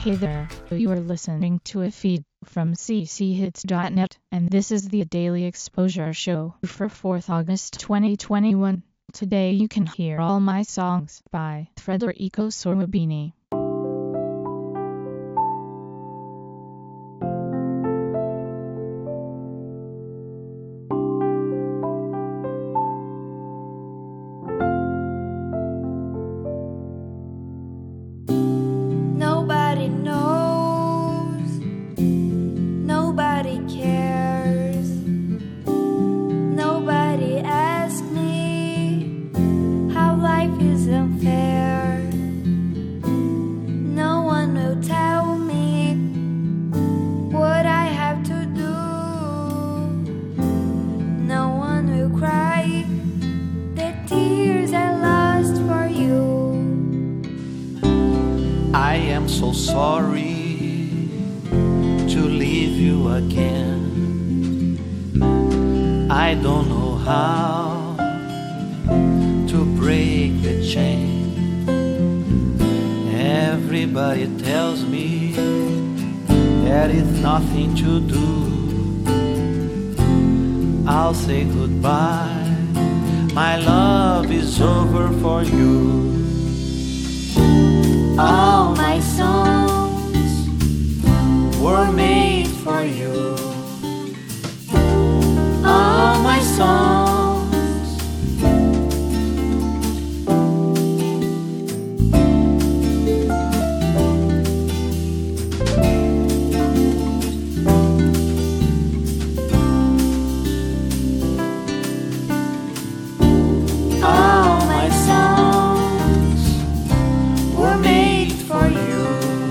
Hey there, you are listening to a feed from cchits.net, and this is the Daily Exposure Show for 4th August 2021. Today you can hear All My Songs by Federico Sorabini. Nobody knows, nobody cares, nobody asks me how life is unfair. No one will tell me what I have to do. No one will cry the tears I lost for you. I am so sorry to leave you again. I don't know how to break the chain. Everybody tells me there is nothing to do. I'll say goodbye, my love is over for you. All my songs were made for you. All my songs. All my songs were made for you.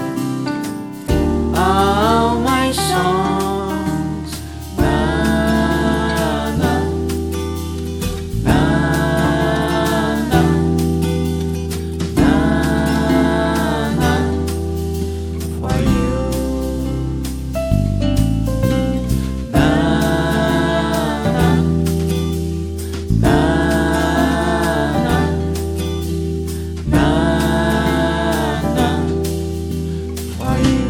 All my songs, na na na na na na for you. Na na na na na for you.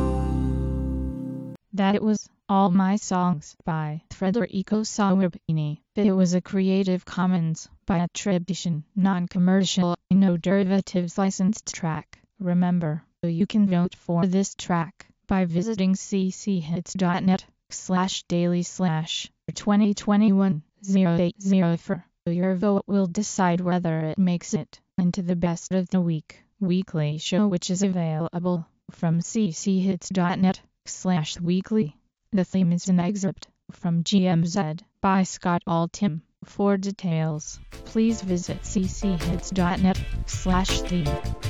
That was All My Songs by Federico Sorabini. It was a Creative Commons by attribution, non-commercial, no derivatives licensed track. Remember, you can vote for this track by visiting cchits.net/daily/2021-080. Your vote will decide whether it makes it into the Best of the Week weekly show, which is available from cchits.net/weekly. The theme is an excerpt from GMZ by Scott Altham. For details, please visit cchits.net/theme.